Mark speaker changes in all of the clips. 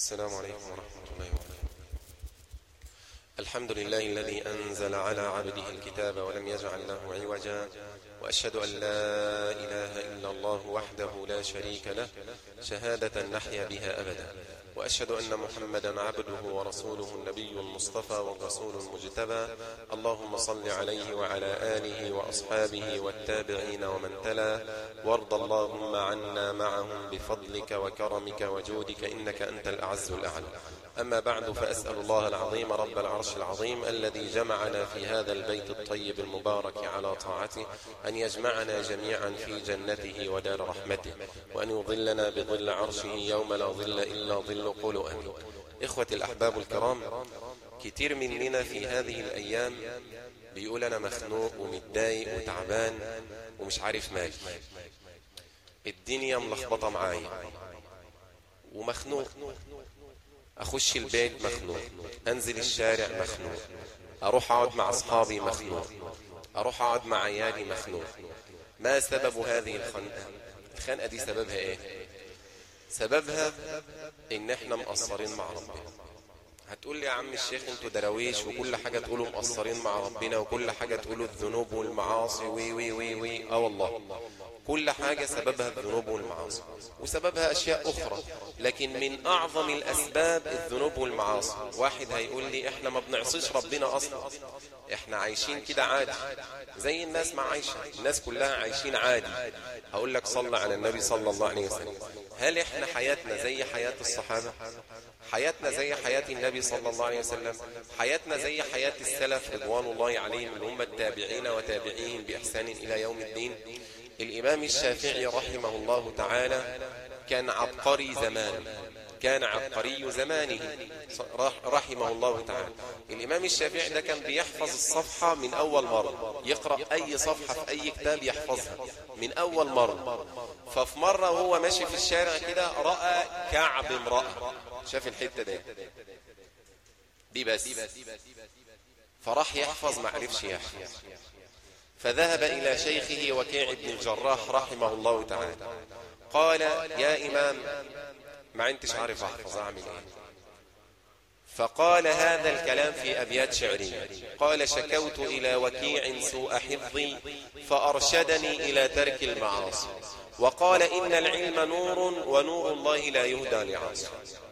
Speaker 1: السلام عليكم ورحمة الله وبركاته. الحمد لله الذي أنزل على عبده الكتاب ولم يجعل له عوجا، وأشهد أن لا إله إلا الله وحده لا شريك له شهادة نحيا بها أبدا، وأشهد أن محمدا عبده ورسوله النبي المصطفى والرسول المجتبى. اللهم صل عليه وعلى آله وأصحابه والتابعين ومن تلا، وارض اللهم عنا معهم بفضلك وكرمك وجودك إنك أنت الأعز الأعلى. أما بعد، فأسأل الله العظيم رب العرش العظيم الذي جمعنا في هذا البيت الطيب المبارك على طاعته أن يجمعنا جميعا في جنته ودار رحمته، وأن يظلنا بظل عرشه يوم لا ظل إلا ظل. قولوا آمين. إخوة الأحباب الكرام، كتير مننا في هذه الأيام بيقول أنا مخنوق ومتضايق وتعبان ومش عارف مالي، الدنيا ملخبطة معايا ومخنوق، أخش البيت مخنوق، أنزل الشارع مخنوق، أروح أقعد مع أصحابي مخنوق، أروح أقعد مع عيالي مخنوق. ما سبب هذه الخنقة؟ الخنقة دي سببها إيه؟ سببها إن إحنا مقصرين مع ربنا. هتقول لي يا عم الشيخ انتوا درويش وكل حاجة تقولوا مقصرين مع ربنا وكل حاجة تقولوا الذنوب والمعاصي وي وي وي وي. والله كل حاجة سببها الذنوب والمعاصي، وسببها أشياء أخرى، لكن من أعظم الأسباب الذنوب والمعاصي. واحد هيقول لي إحنا ما بنعصيش ربنا أصلا، إحنا عايشين كده عادي زي الناس ما عايشة، الناس كلها عايشين عادي. هقول لك صلى على النبي صلى الله عليه وسلم. هل إحنا حياتنا زي حياة الصحابة؟ حياتنا زي حياة النبي صلى الله عليه وسلم؟ حياتنا زي حياة السلف رضوان الله عليهم اللي هم التابعين وتابعين بإحسان إلى يوم الدين؟ الإمام الشافعي رحمه الله تعالى كان عبقري زمانه، كان عبقري زمانه رحمه الله تعالى. الإمام الشافعي ده كان بيحفظ الصفحة من أول مرة، يقرأ أي صفحة في أي كتاب يحفظها من أول مرة. ففي مرة وهو ماشي في الشارع كده رأى كعب امرأة، شاف الحتة دي بس، فراح يحفظ ما عرفش يحفظ، فذهب إلى شيخه وكيع بن الجراح رحمه الله تعالى، قال يا إمام ما انتش عارف أحفظ، أعمل إيه؟ فقال هذا الكلام في أبيات شعرية، قال شكوت إلى وكيع سوء حفظي فأرشدني إلى ترك المعاصي، وقال إن العلم نور ونور الله لا يهدى لعاصي،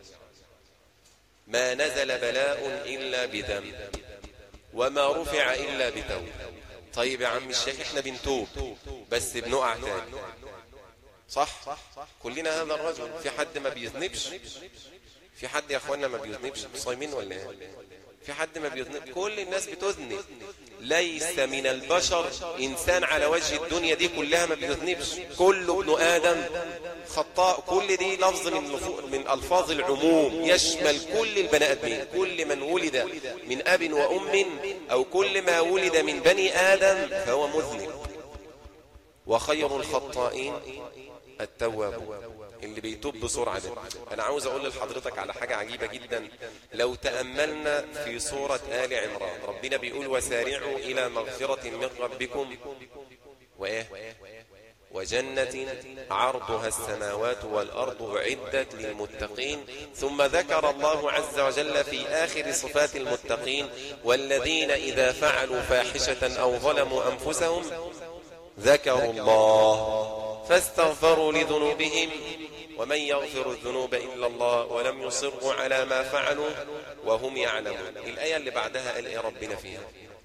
Speaker 1: ما نزل بلاء إلا بذنب وما رفع إلا بتوبة. طيب يا عم الشيخ احنا بنتوب بس بنقع تاني، صح؟ كلنا هذا الرجل. في حد ما بيذنبش؟ في حد يا اخوانا ما بيذنبش؟ صايمين ولا ايه؟ في حد ما بيذنب؟ كل الناس بتذنب، ليس من البشر انسان على وجه الدنيا دي كلها ما بيذنبش، كل ابن ادم خطاء. كل دي لفظ من الفاظ العموم، يشمل كل البني ادمين، كل من ولد من اب وام او كل ما ولد من بني ادم فهو مذنب. وخير الخطائين التواب، اللي بيتوب بسرعة ده. أنا عاوز أقول لحضرتك على حاجة عجيبة جدا. لو تأملنا في سورة آل عمران، ربنا بيقول وسارعوا إلى مغفرة من ربكم وإيه؟ وجنة عرضها السماوات والأرض أعدت للمتقين. ثم ذكر الله عز وجل في آخر صفات المتقين والذين إذا فعلوا فاحشة أو ظلموا أنفسهم ذكروا الله فاستغفروا لذنوبهم ومن يغفر الذنوب إلا الله ولم يصروا على ما فعلوا وهم يعلمون. الآية اللي بعدها قال إيه ربنا فيها؟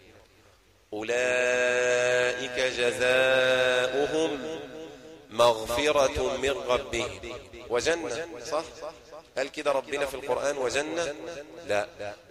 Speaker 1: أولئك جزاؤهم مغفرة من ربهم وجنة، صح؟ قال كده ربنا في القرآن وجنة؟ لا،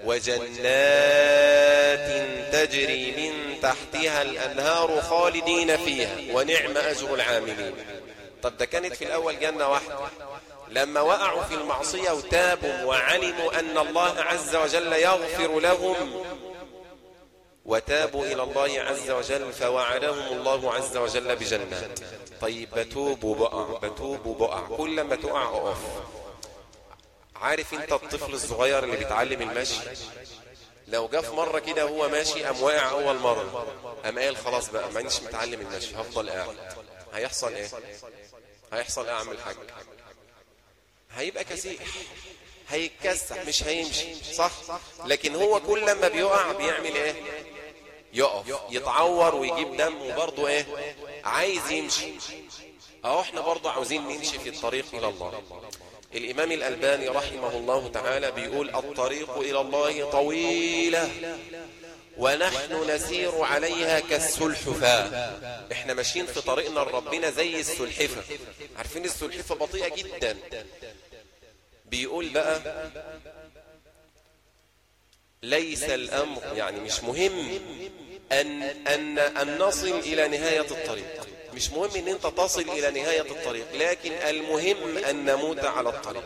Speaker 1: وجنات تجري من تحتها الأنهار خالدين فيها ونعم أجر العاملين. طب ده كانت في الأول جنة واحدة، لما وقعوا في المعصية وتابوا وعلموا أن الله عز وجل يغفر لهم وتابوا إلى الله عز وجل فوعدهم الله عز وجل بجنات. طيب بتوب وبقع، كل ما تقع أقف. عارف انت الطفل الصغير اللي بيتعلم المشي، لو جاء في مرة كده هو ماشي قام واقع أول مرة، قام قال خلاص بقى ما انيش متعلم المشي هفضل قاعد، هيحصل ايه؟ هيحصل ايه يا عم الحاج؟ هيبقى كسيح، هيتكسح مش هيمشي، صح؟ لكن هو كل لما بيقع بيعمل ايه؟ يقف يتعور ويجيب دم وبرضه ايه؟ عايز يمشي. اهو احنا برضه عاوزين نمشي في الطريق الى الله. الامام الألباني رحمه الله تعالى بيقول الطريق الى الله طويلة ونحن نسير عليها كالسلحفاة. احنا ماشيين في طريقنا لربنا زي السلحفة. عارفين السلحفة بطيئة جدا. بيقول بقى ليس الامر، يعني مش مهم ان نصل الى نهاية الطريق، مش مهم ان انت تصل الى نهاية الطريق، لكن المهم ان نموت على الطريق.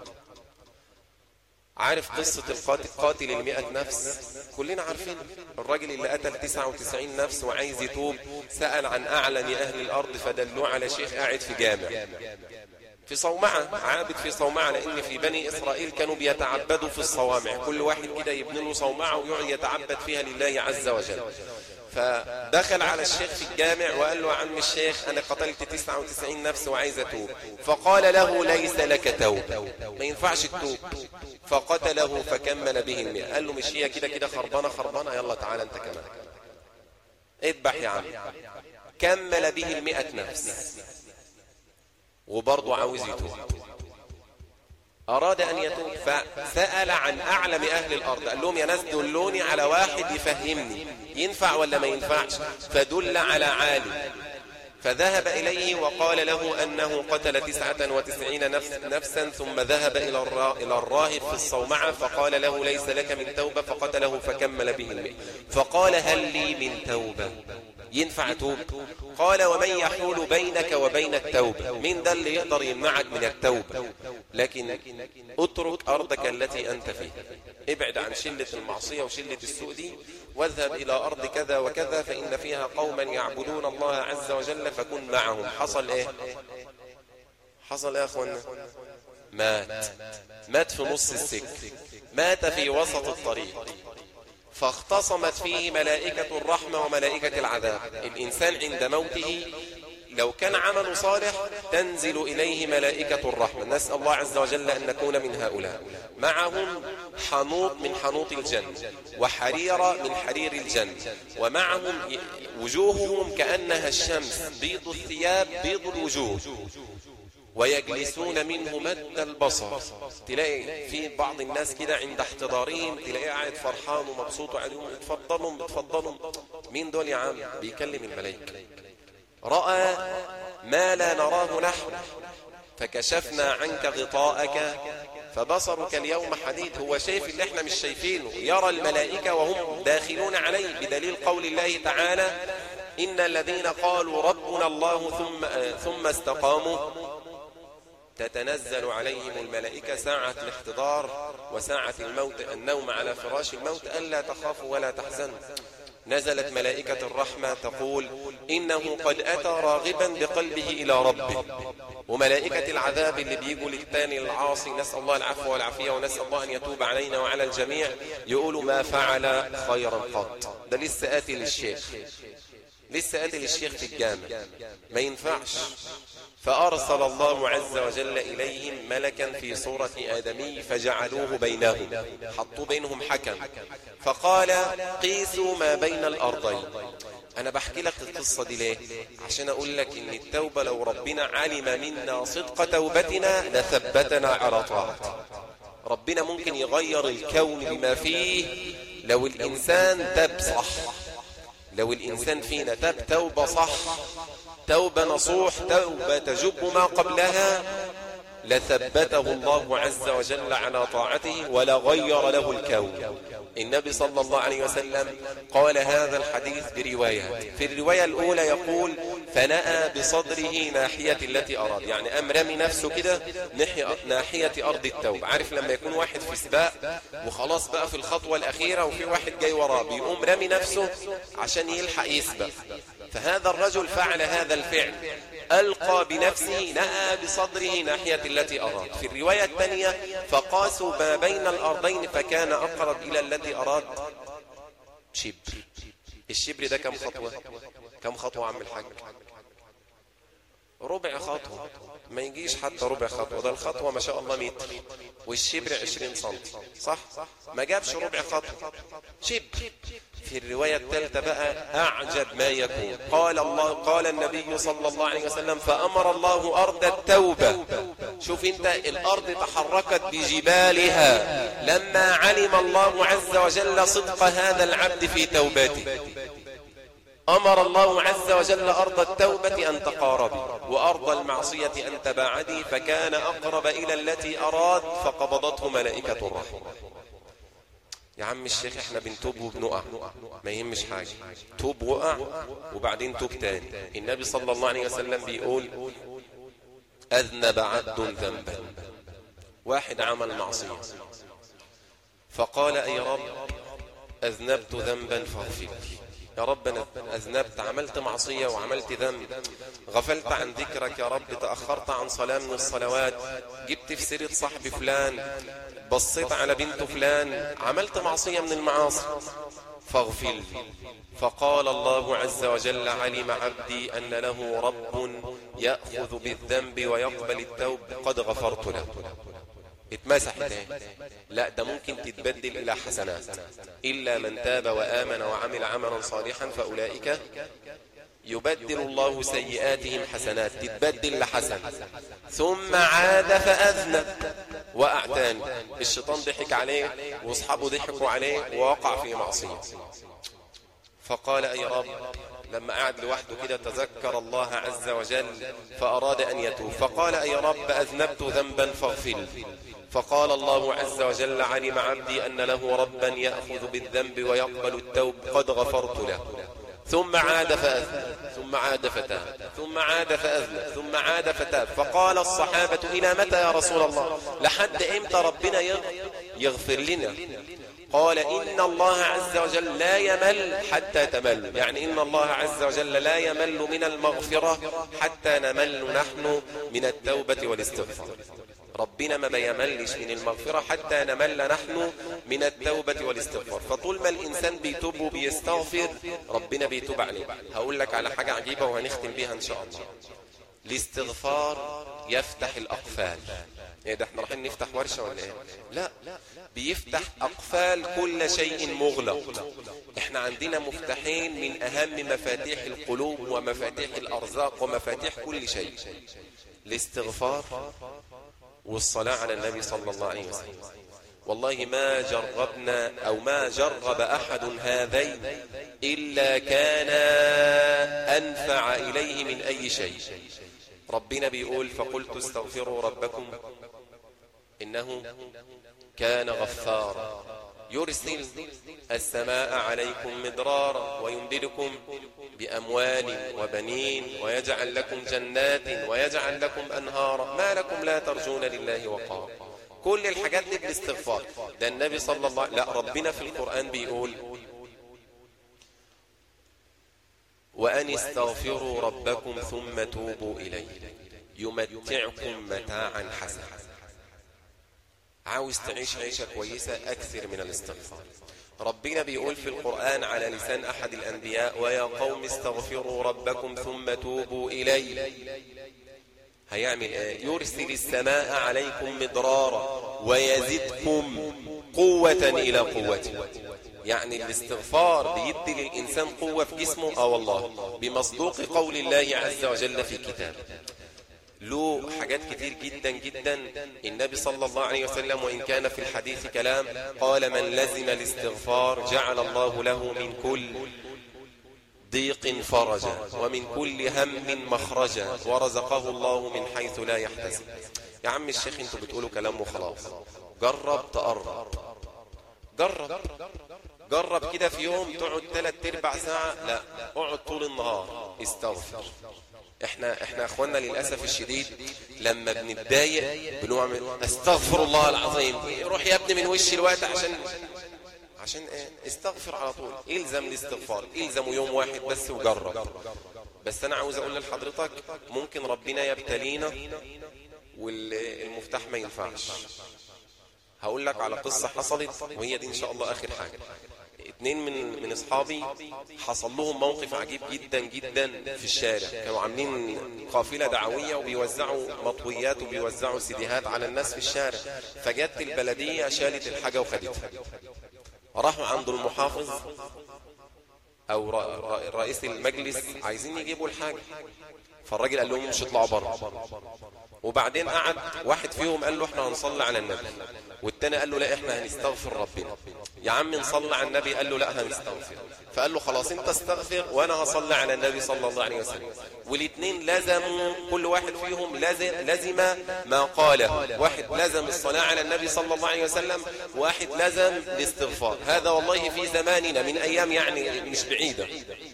Speaker 1: عارف قصة قاتل 100 نفس؟ كلنا عارفين الراجل اللي قتل 99 نفس وعايز يتوب، سأل عن أعلم أهل الأرض فدلوه على شيخ قاعد في جامع في صومعة، عابد في صومعة، لأن في بني إسرائيل كانوا بيتعبدوا في الصوامع، كل واحد كده يبني له صومعة ويقعد يتعبد فيها لله عز وجل. فدخل على الشيخ في الجامع وقال له: عم الشيخ أنا قتلت 99 نفس وعايز أتوب. فقال له: ليس لك توبة، ما ينفعش تتوب. فقتله فكمل به 100. قال له: مش هي كده كده خربانة، يلا تعالى أنت كمان اذبح يا عم. كمل به 100 نفس وبرضه عاوز يتوب. أراد أن يتوب فسأل عن أعلم أهل الأرض، قال لهم: يا ناس دلوني على واحد يفهمني ينفع ولا ما ينفعش. فدل على عالم، فذهب إليه وقال له أنه قتل 99 نفسا، ثم ذهب إلى الراهب في الصومعة فقال له: ليس لك من توبة، فقتله فكمل به 100. فقال: هل لي من توبة؟ ينفع توب؟ قال: ومن يحول بينك وبين التوبة؟ من ده اللي يقدر يمنعك من التوبة؟ لكن اترك أرضك التي أنت فيها، ابعد عن شلة المعصية وشلة السوء دي، واذهب إلى أرض كذا وكذا فإن فيها قوما يعبدون الله عز وجل فكن معهم. حصل إيه؟ حصل إيه يا أخوانا؟ مات في نص السكة، مات في وسط الطريق، فاختصمت فيه ملائكة الرحمة وملائكة العذاب. الإنسان عند موته لو كان عمله صالح تنزل إليه ملائكة الرحمة، نسأل الله عز وجل أن نكون من هؤلاء، معهم حنوط من حنوط الجنة وحريرة من حرير الجنة، ومعهم وجوههم كأنها الشمس، بيض الثياب بيض الوجوه، ويجلسون منه مد البصر. تلاقي في بعض الناس كده عند احتضارهم تلاقيه قاعد فرحان ومبسوط وعليهم: اتفضلوا. مين دول يا عم؟ بيكلم الملائكة. رأى ما لا نراه نحن فكشفنا عنك غطاءك فبصرك اليوم حديد. هو شايف اللي احنا مش شايفينه، يرى الملائكة وهم داخلون عليه، بدليل قول الله تعالى: إن الذين قالوا ربنا الله ثم استقاموا تتنزل عليهم الملائكة ساعة الاحتضار وساعة الموت، النوم على فراش الموت، ألا تخافوا ولا تحزنوا. نزلت ملائكة الرحمة تقول: إنه قد أتى راغبا بقلبه إلى ربه. وملائكة العذاب اللي بيجوا للتاني العاصي، نسأل الله العفو والعافية ونسأل الله أن يتوب علينا وعلى الجميع، يقولوا: ما فعل خيرا قط. ده لسه قاتل الشيخ في الجامع، ما ينفعش. فأرسل الله عز وجل إليهم ملكا في صورة آدمي فجعلوه بينهم، حطوا بينهم حكم، فقال: قيسوا ما بين الأرضين. أنا بحكي لك القصة دي ليه؟ عشان أقول لك إن التوبة لو ربنا علم منا صدق توبتنا لثبتنا على طاعته. ربنا ممكن يغير الكون بما فيه لو الإنسان تاب صح، لو الإنسان فينا تاب توبة صح، توبة نصوح، توبة تجب ما قبلها، لثبته الله عز وجل على طاعته ولغير له الكون. النبي صلى الله عليه وسلم قال هذا الحديث بروايات. في الرواية الأولى يقول: فنأى بصدره ناحية التي أراد، يعني أمرمي نفسه كده ناحية أرض التوبة. عارف لما يكون واحد في سباق وخلاص بقى في الخطوة الأخيرة وفي واحد جاي وراه، بيقوم رمي نفسه عشان يلحق يسبق. فهذا الرجل فعل هذا الفعل، ألقى بنفسه، نأى بصدره ناحية التي أراد. في الرواية الثانية: فقاسوا ما بين الأرضين فكان أقرب إلى التي أراد شبر. الشبر ده كم خطوة عم الحاج؟ ربع خطوة، ما يجيش حتى ربع خطوة، ده الخطوة ما شاء الله متر والشبر 20 سنتي، صح؟ ما جابش ربع خطوة، شبر. في الرواية الثالثة بقى أعجب ما يكون، قال النبي صلى الله عليه وسلم: فأمر الله أرض التوبة. شوف انت، الأرض تحركت بجبالها لما علم الله عز وجل صدق هذا العبد في توبته. أمر الله عز وجل أرض التوبة أن تقاربي، وأرض المعصية أن تباعدي، فكان أقرب إلى التي أراد فقبضته ملائكة الرحمة. يا عم الشيخ احنا بنتوب وبنقع، ما يهمش حاجة، توب وقع وبعدين توب تاني. النبي صلى الله عليه وسلم بيقول: أذنب عبد ذنبا، واحد عمل معصية فقال: أي رب أذنبت ذنبا فاغفر لي. يا رب أنا أذنبت، عملت معصية وعملت ذنب، غفلت عن ذكرك يا رب، تأخرت عن صلاة من الصلوات، جبت في سيرة صاحب فلان، بصيت على بنت فلان، عملت معصية من المعاصي فاغفر لي. فقال الله عز وجل: علم عبدي أن له رب يأخذ بالذنب ويقبل التوب، قد غفرت له. اتمسحت. لا، ده ممكن تتبدل إلى حسنات. إلا من تاب وآمن وعمل عملا صالحا فأولئك يبدل الله سيئاتهم حسنات، تتبدل لحسن. ثم عاد فأذنب، وقع تاني، الشيطان ضحك عليه واصحابه ضحكوا عليه ووقع في معصية. فقال: أي رب، لما قعد لوحده كده تذكر الله عز وجل فأراد أن يتوب، فقال: أي رب أذنبت ذنبا فاغفر لي. فقال الله عز وجل: علم عبدي أن له ربا يأخذ بالذنب ويقبل التوب، قد غفرت له. ثم عاد فأذنب، ثم عاد فتاب، ثم عاد فأذنب، ثم عاد فتاب. فقال الصحابة: إلى متى يا رسول الله؟ لحد إمتى ربنا يغفر لنا؟ قال: إن الله عز وجل لا يمل حتى تمل، يعني إن الله عز وجل لا يمل من المغفرة حتى نمل نحن من التوبة والاستغفار. ربنا ما بيملش من المغفرة حتى نمل نحن من التوبة والاستغفار. فطول ما الإنسان بيتوب وبيستغفر ربنا بيتوب عليه. هقول لك على حاجة عجيبة وهنختم بيها إن شاء الله. الاستغفار يفتح الأقفال. ايه ده، احنا رايحين نفتح ورشة ولا ايه؟ لا، بيفتح أقفال كل شيء مغلق. احنا عندنا مفتاحين من أهم مفاتيح القلوب ومفاتيح الأرزاق ومفاتيح كل شيء: الاستغفار والصلاة على النبي صلى الله عليه وسلم. والله ما جربنا أو ما جرب أحد هذين إلا كان أنفع إليه من أي شيء. ربنا بيقول: فقلت استغفروا ربكم إنه كان غفارا يرسل السماء عليكم مدرارا ويمددكم بأموال وبنين ويجعل لكم جنات ويجعل لكم أنهارا ما لكم لا ترجون لله وقارا. كل الحاجات دي بالاستغفار. ده النبي صلى الله عليه وسلم، لا، ربنا في القرآن بيقول: وأن استغفروا ربكم ثم توبوا إليه يمتعكم متاعا حسنا. عاوز تعيش عيشة كويسة، أكثر من الاستغفار. ربنا بيقول في القرآن على لسان أحد الأنبياء: ويا قوم استغفروا ربكم ثم توبوا إليه. هيعمل ايه؟ يرسل السماء عليكم مدرارا ويزدكم قوة إلى قوته. يعني الاستغفار بيدي للإنسان قوة في جسمه. والله بمصدوق قول الله عز وجل في كتابه. له حاجات كتير جدا جدا. النبي صلى الله عليه وسلم وإن كان في الحديث كلام قال: من لزم الاستغفار جعل الله له من كل ضيق فرجا ومن كل هم مخرجا ورزقه الله من حيث لا يحتسب. يا عم الشيخ انتوا بتقولوا كلام وخلاص. جرب تقرب، جرب كده في يوم تقعد 3/4 ساعة، لا، اقعد طول النهار استغفر. احنا اخواننا للأسف الشديد لما بنتضايق بنعمل استغفر الله العظيم. روح يا ابني من وش الوقت عشان ايه؟ استغفر على طول. الزم الاستغفار، الزموا يوم واحد بس وجرب. بس انا عاوز اقول لحضرتك ممكن ربنا يبتلينا والمفتاح ما ينفعش. هقول لك على قصة حصلت وهي دي ان شاء الله اخر حاجة. 2 من اصحابي حصل لهم موقف عجيب جدا جدا في الشارع. كانوا عاملين قافلة دعوية وبيوزعوا مطويات وبيوزعوا سيديهات على الناس في الشارع، فجت البلدية شالت الحاجة وخدتها. راحوا عند المحافظ او رئيس المجلس عايزين يجيبوا الحاجة، فالراجل قال لهم مش اطلعوا بره. وبعدين قعد واحد فيهم قال له احنا هنصلي على النبي، والتاني قال له لا احنا هنستغفر ربنا. يا عم نصلي على النبي، قال له لا هنستغفر. فقال له خلاص انت استغفر وانا هصلي على النبي صلى الله عليه وسلم. والاثنين لزموا، كل واحد فيهم لزم ما قاله. واحد لزم الصلاة على النبي صلى الله عليه وسلم، واحد لزم الاستغفار. هذا والله في زماننا من ايام يعني مش بعيدة.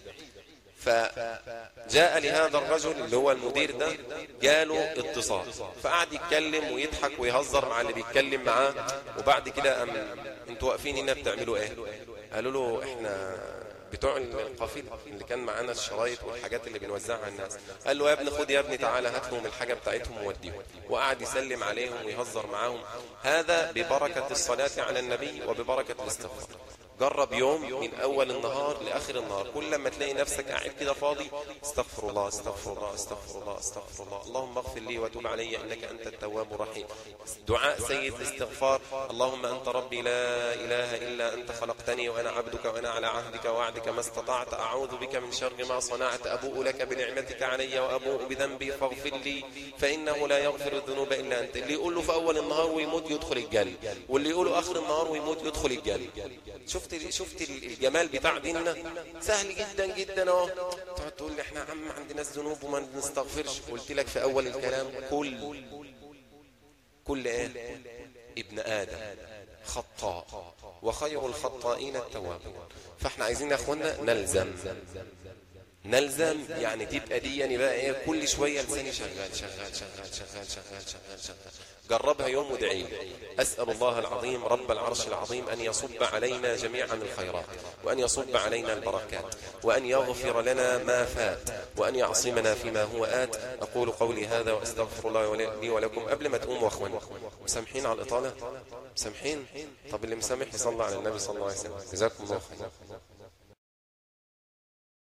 Speaker 1: فجاء لهذا الرجل اللي هو المدير ده جاله اتصال، فقعد يتكلم ويضحك ويهزر مع اللي بيتكلم معاه. وبعد كده انتوا واقفين هنا بتعملوا ايه؟ قالوا له احنا بتوع القافله اللي كان معانا الشرايط والحاجات اللي بنوزعها على الناس. قال له يا ابني خد يا ابني تعالى هات لهم الحاجه بتاعتهم ووديهم. وقعد يسلم عليهم ويهزر معاهم. هذا ببركه الصلاه على النبي وببركه الاستغفار. جرب يوم من أول النهار لآخر النهار، كل ما تلاقي نفسك قاعد كده فاضي استغفر الله استغفر الله استغفر الله استغفر الله، اللهم اغفر لي وتوب علي إنك أنت التواب الرحيم. دعاء سيد الاستغفار: اللهم أنت ربي لا إله إلا أنت خلقتني وأنا عبدك وأنا على عهدك ووعدك ما استطعت، أعوذ بك من شر ما صنعت، أبوء لك بنعمتك علي وأبوء بذنبي فاغفر لي فإنه لا يغفر الذنوب إلا أنت. اللي يقول له في أول النهار ويموت يدخل الجنة، واللي يقول له آخر النهار ويموت يدخل الجنة. شفت الجمال بتاع ديننا؟ سهل جدا جدا اهو. تقعد تقول لي احنا عم عندنا الذنوب وما نستغفرش. قلت لك في اول الكلام كل ايه؟ ابن ادم خطاء وخير الخطائين التوابون. فاحنا عايزين يا اخوانا نلزم يعني تبقى دي يعني بقى ايه، كل شويه لساني شغال شغال شغال شغال شغال شغال شغال. جربها يوم وادعي. أسأل الله العظيم رب العرش العظيم أن يصب علينا جميعا الخيرات، وأن يصب علينا البركات، وأن يغفر لنا ما فات، وأن يعصمنا فيما هو آت. أقول قولي هذا وأستغفر الله لي ولكم. قبل ما تقوموا أخوان مسامحين على الإطالة؟ مسامحين؟ طب اللي مسامح يصلى على النبي صلى الله عليه وسلم. جزاكم الله خير.